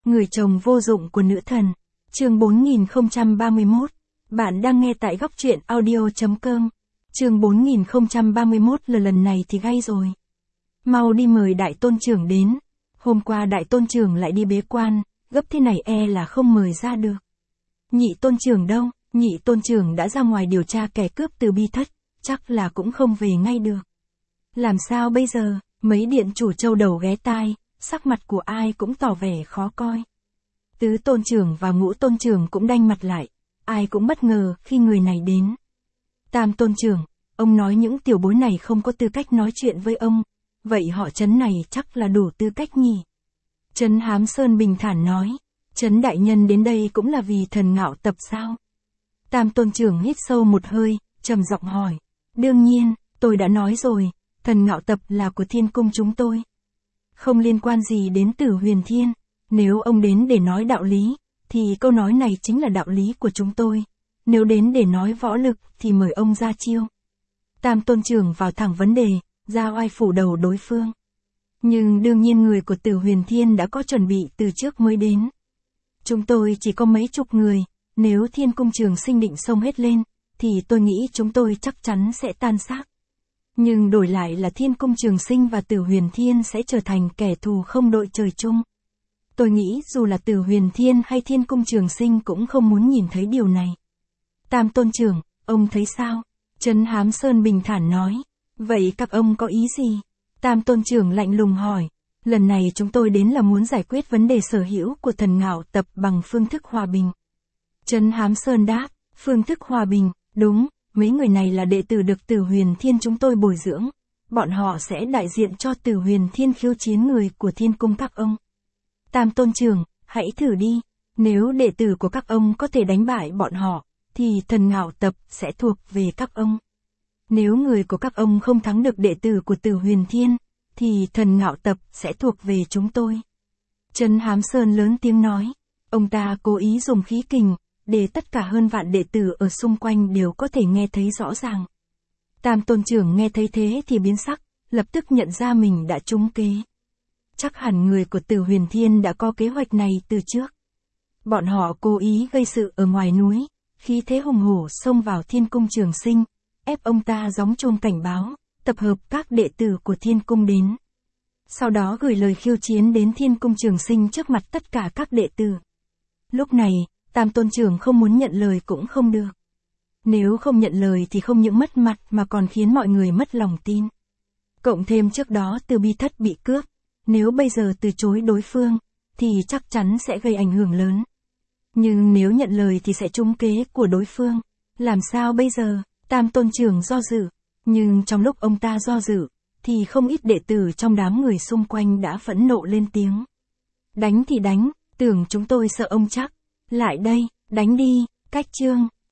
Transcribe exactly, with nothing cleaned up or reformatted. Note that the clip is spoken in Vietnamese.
Người chồng vô dụng của nữ thần. Chương bốn nghìn không trăm ba mươi mốt. Bạn đang nghe tại góc truyện audio chấm com. Chương bốn nghìn không trăm ba mươi mốt là lần này thì gay rồi. Mau đi mời đại tôn trưởng đến. Hôm qua đại tôn trưởng lại đi bế quan, gấp thế này e là không mời ra được. Nhị tôn trưởng đâu? Nhị tôn trưởng đã ra ngoài điều tra kẻ cướp từ Bi Thất, chắc là cũng không về ngay được. Làm sao bây giờ? Mấy điện chủ châu đầu ghé tai, sắc mặt của ai cũng tỏ vẻ khó coi. Tứ tôn trưởng và ngũ tôn trưởng cũng đanh mặt lại, ai cũng bất ngờ khi người này đến. Tam tôn trưởng, ông nói những tiểu bối này không có tư cách nói chuyện với ông, vậy họ Trấn này chắc là đủ tư cách nhỉ? Trấn Hám Sơn bình thản nói, Trấn đại nhân đến đây cũng là vì thần Ngạo Tập sao? Tam tôn trưởng hít sâu một hơi, trầm giọng hỏi, đương nhiên, tôi đã nói rồi, thần Ngạo Tập là của thiên cung chúng tôi. Không liên quan gì đến Tử Huyền Thiên, nếu ông đến để nói đạo lý, thì câu nói này chính là đạo lý của chúng tôi. Nếu đến để nói võ lực, thì mời ông ra chiêu. Tam tôn trưởng vào thẳng vấn đề, ra oai phủ đầu đối phương. Nhưng đương nhiên người của Tử Huyền Thiên đã có chuẩn bị từ trước mới đến. Chúng tôi chỉ có mấy chục người, nếu Thiên Cung Trường Sinh định xông hết lên, thì tôi nghĩ chúng tôi chắc chắn sẽ tan xác. Nhưng đổi lại là Thiên Cung Trường Sinh và Tử Huyền Thiên sẽ trở thành kẻ thù không đội trời chung. Tôi nghĩ dù là Tử Huyền Thiên hay Thiên Cung Trường Sinh cũng không muốn nhìn thấy điều này. Tam tôn trưởng, ông thấy sao? Trấn Hám Sơn bình thản nói. Vậy các ông có ý gì? Tam tôn trưởng lạnh lùng hỏi. Lần này chúng tôi đến là muốn giải quyết vấn đề sở hữu của thần Ngạo Tập bằng phương thức hòa bình. Trấn Hám Sơn đáp, phương thức hòa bình, đúng, mấy người này là đệ tử được Tử Huyền Thiên chúng tôi bồi dưỡng. Bọn họ sẽ đại diện cho Tử Huyền Thiên khiêu chiến người của Thiên Cung các ông. Tam tôn trưởng, hãy thử đi, nếu đệ tử của các ông có thể đánh bại bọn họ, thì thần Ngạo Tập sẽ thuộc về các ông. Nếu người của các ông không thắng được đệ tử của Tử Huyền Thiên, thì thần Ngạo Tập sẽ thuộc về chúng tôi. Trấn Hám Sơn lớn tiếng nói, ông ta cố ý dùng khí kình, để tất cả hơn vạn đệ tử ở xung quanh đều có thể nghe thấy rõ ràng. Tam tôn trưởng nghe thấy thế thì biến sắc, lập tức nhận ra mình đã trúng kế. Chắc hẳn người của Tử Huyền Thiên đã có kế hoạch này từ trước. Bọn họ cố ý gây sự ở ngoài núi, khí thế hùng hổ xông vào Thiên Cung Trường Sinh, ép ông ta gióng chuông cảnh báo, tập hợp các đệ tử của Thiên Cung đến. Sau đó gửi lời khiêu chiến đến Thiên Cung Trường Sinh trước mặt tất cả các đệ tử. Lúc này, Tam tôn trưởng không muốn nhận lời cũng không được. Nếu không nhận lời thì không những mất mặt mà còn khiến mọi người mất lòng tin. Cộng thêm trước đó Từ Bi Thất bị cướp, nếu bây giờ từ chối đối phương, thì chắc chắn sẽ gây ảnh hưởng lớn. Nhưng nếu nhận lời thì sẽ trúng kế của đối phương. Làm sao bây giờ? Tam tôn trưởng do dự. Nhưng trong lúc ông ta do dự, thì không ít đệ tử trong đám người xung quanh đã phẫn nộ lên tiếng. Đánh thì đánh, tưởng chúng tôi sợ ông chắc. Lại đây, đánh đi, cách chương.